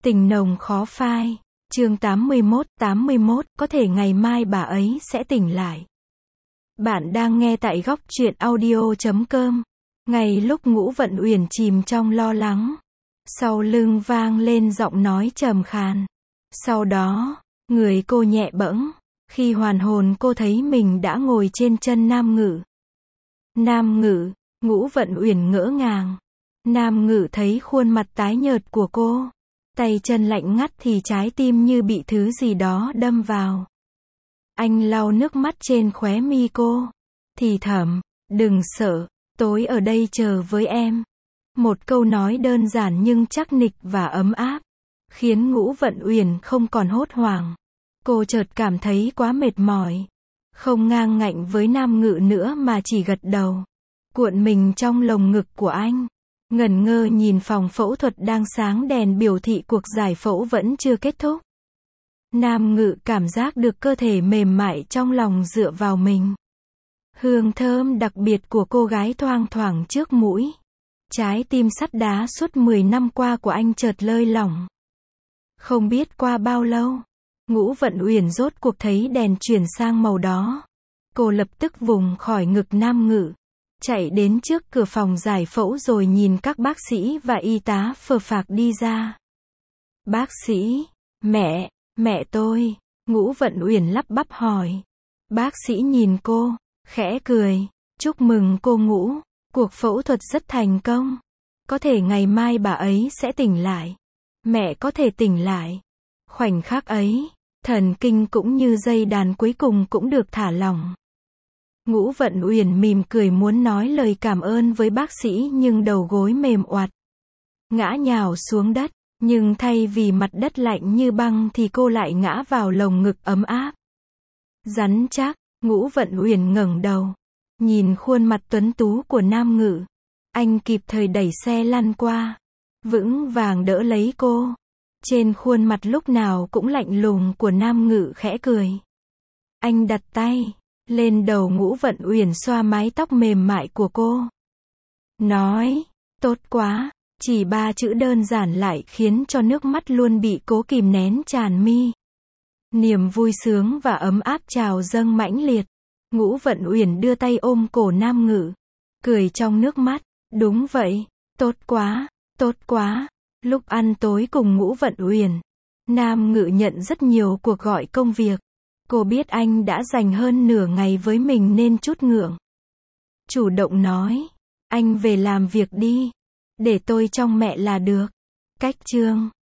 Tình nồng khó phai. Chương 81, có thể ngày mai bà ấy sẽ tỉnh lại. Bạn đang nghe tại góc truyện audio.com. Ngay lúc Ngũ Vận Uyển chìm trong lo lắng, sau lưng vang lên giọng nói trầm khàn. Sau đó, người cô nhẹ bẫng, khi hoàn hồn cô thấy mình đã ngồi trên chân Nam Ngự. Nam Ngự, Ngũ Vận Uyển ngỡ ngàng. Nam Ngự thấy khuôn mặt tái nhợt của cô, tay chân lạnh ngắt thì trái tim như bị thứ gì đó đâm vào. Anh lau nước mắt trên khóe mi cô, thì thầm, đừng sợ, tối ở đây chờ với em. Một câu nói đơn giản nhưng chắc nịch và ấm áp, khiến Ngũ Vận Uyển không còn hốt hoảng. Cô chợt cảm thấy quá mệt mỏi, không ngang ngạnh với Nam Ngự nữa mà chỉ gật đầu, cuộn mình trong lồng ngực của anh. Ngẩn ngơ nhìn phòng phẫu thuật đang sáng đèn biểu thị cuộc giải phẫu vẫn chưa kết thúc. Nam Ngự cảm giác được cơ thể mềm mại trong lòng dựa vào mình. Hương thơm đặc biệt của cô gái thoang thoảng trước mũi. Trái tim sắt đá suốt 10 năm qua của anh chợt lơi lỏng. Không biết qua bao lâu, Ngũ Vận Uyển rốt cuộc thấy đèn chuyển sang màu đỏ. Cô lập tức vùng khỏi ngực Nam Ngự, chạy đến trước cửa phòng giải phẫu rồi nhìn các bác sĩ và y tá phờ phạc đi ra. Bác sĩ, mẹ tôi, Ngũ Vận Uyển lắp bắp hỏi. Bác sĩ nhìn cô, khẽ cười, chúc mừng cô Ngũ, cuộc phẫu thuật rất thành công. Có thể ngày mai bà ấy sẽ tỉnh lại. Mẹ có thể tỉnh lại. Khoảnh khắc ấy, thần kinh cũng như dây đàn cuối cùng cũng được thả lỏng. Ngũ Vận Uyển mỉm cười muốn nói lời cảm ơn với bác sĩ nhưng đầu gối mềm oặt, ngã nhào xuống đất, nhưng thay vì mặt đất lạnh như băng thì cô lại ngã vào lồng ngực ấm áp, rắn chắc. Ngũ Vận Uyển ngẩng đầu, nhìn khuôn mặt tuấn tú của Nam Ngự. Anh kịp thời đẩy xe lăn qua, vững vàng đỡ lấy cô. Trên khuôn mặt lúc nào cũng lạnh lùng của Nam Ngự khẽ cười. Anh đặt tay lên đầu Ngũ Vận Uyển xoa mái tóc mềm mại của cô. Nói, tốt quá, chỉ 3 chữ đơn giản lại khiến cho nước mắt luôn bị cố kìm nén tràn mi. Niềm vui sướng và ấm áp trào dâng mãnh liệt. Ngũ Vận Uyển đưa tay ôm cổ Nam Ngự, cười trong nước mắt, đúng vậy, tốt quá. Lúc ăn tối cùng Ngũ Vận Uyển, Nam Ngự nhận rất nhiều cuộc gọi công việc. Cô biết anh đã dành hơn nửa ngày với mình nên chút ngượng. Chủ động nói, anh về làm việc đi, để tôi trông mẹ là được. Cách chương